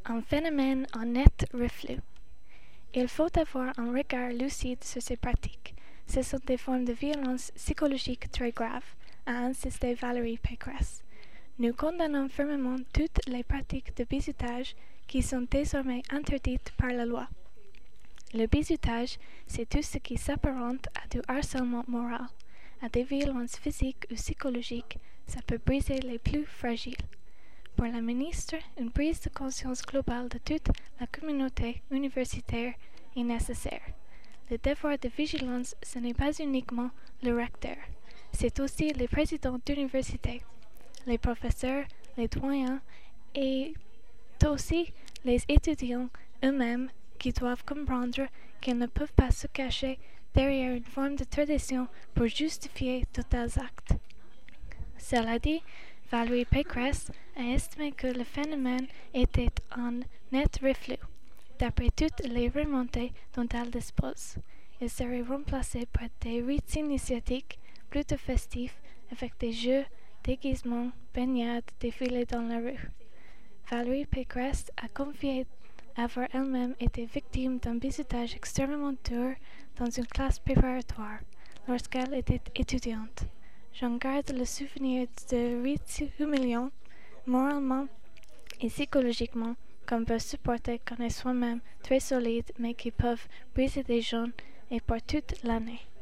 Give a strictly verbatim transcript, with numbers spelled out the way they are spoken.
Un phénomène en net reflux. Il faut avoir un regard lucide sur ces pratiques. Ce sont des formes de violence psychologique très graves, a insisté Valérie Pécresse. Nous condamnons fermement toutes les pratiques de bizutage qui sont désormais interdites par la loi. Le bizutage, c'est tout ce qui s'apparente à du harcèlement moral, à des violences physiques ou psychologiques. Ça peut briser les plus fragiles. Pour la ministre, une prise de conscience globale de toute la communauté universitaire est nécessaire. Le devoir de vigilance, ce n'est pas uniquement le recteur, c'est aussi les présidents d'université, les professeurs, les doyens et aussi les étudiants eux-mêmes qui doivent comprendre qu'ils ne peuvent pas se cacher derrière une forme de tradition pour justifier de tels actes. Cela dit, Valérie Pécresse a estimé que le phénomène était en net reflux, d'après toutes les remontées dont elle dispose. Il serait remplacé par des rites initiatiques plutôt festifs avec des jeux, déguisements, baignades, défilés dans la rue. Valérie Pécresse a confié avoir elle-même été victime d'un bizutage extrêmement dur dans une classe préparatoire lorsqu'elle était étudiante. J'en garde le souvenir de rites humiliants, moralement et psychologiquement, qu'on peut supporter quand on est soi-même très solide, mais qui peuvent briser des gens et pour toute l'année.